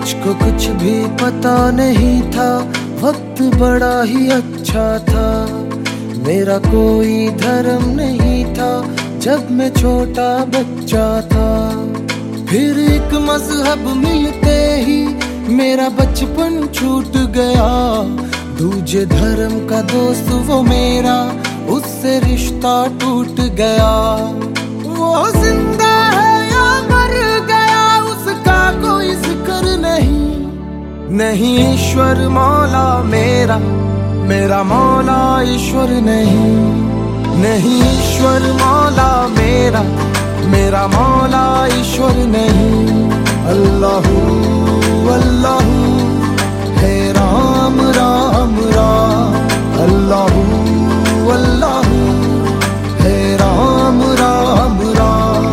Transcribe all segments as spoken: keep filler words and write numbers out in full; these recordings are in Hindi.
मुझको कुछ भी पता नहीं था, वक्त बड़ा ही अच्छा था। मेरा कोई धर्म नहीं था जब मैं छोटा बच्चा था। फिर एक मजहब मिलते ही मेरा बचपन छूट गया। दूजे धर्म का दोस्त वो मेरा, उससे रिश्ता टूट गया। वो जिंदा है या मर गया उसका कोई जिक्र नहीं। नहीं ईश्वर मौला मेरा, मेरा मौला ईश्वर नहीं। नहीं ईश्वर मौला मेरा, मेरा मौला ईश्वर नहीं। अल्लाहू अल्लाहू है राम राम राम। अल्लाहू अल्लाहू है राम राम राम।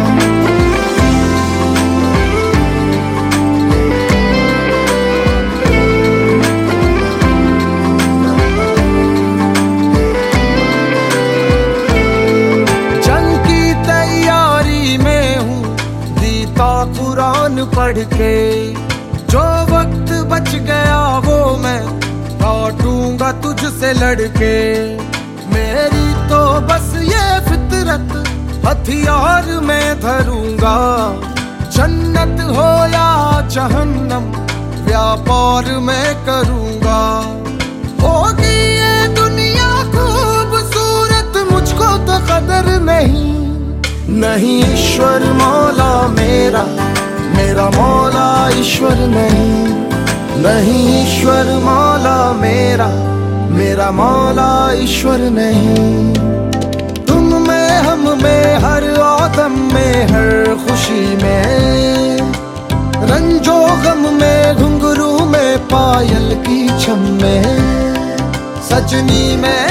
जंग की तैयारी में हूँ गीता कुरान पढ़ के। जो वक्त बच गया वो मैं काटूंगा तुझसे लड़के। मेरी तो बस ये फितरत हथियार में धरूंगा। जन्नत हो या जहन्नम व्यापार में करूंगा। होगी ये दुनिया खूबसूरत मुझको तो कदर नहीं। नहीं ईश्वर मौला मेरा, मेरा मौला ईश्वर नहीं। नहीं ईश्वर मौला मेरा, मेरा मौला ईश्वर नहीं। तुम में हम में हर आदम में हर खुशी में, रंजो गम में घुंघरू में पायल की छम में, सजनी में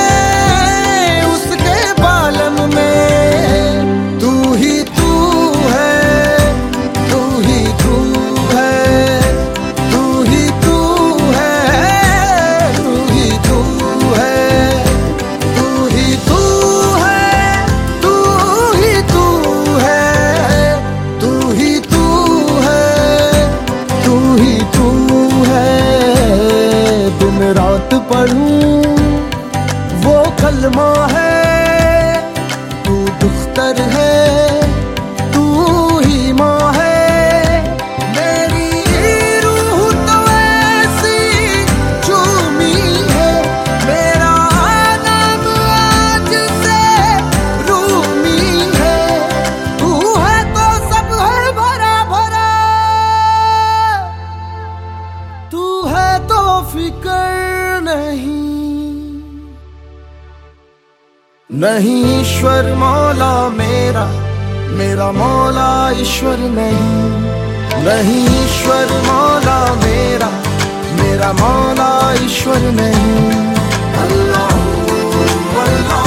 उसके बालम में। तू ही तू है, तू ही तू है, तू ही तू है, तू ही तू है, तू ही तू है, तू ही तू है, तू ही तू है, तू ही तू है। दिन रात पढ़ूं वो कलमा है, तू दुख्तर है, तू ही माँ है। मेरी रूह तो ऐसी झूमी है, मेरा नाम आज से रूमी है। तू है तो सब है भरा भरा, तू है तो फिकर नहीं। नहीं ईश्वर मौला मेरा, मेरा मौला ईश्वर नहीं। नहीं ईश्वर मौला मेरा, मेरा मौला ईश्वर नहीं। अल्लाह अल्लाह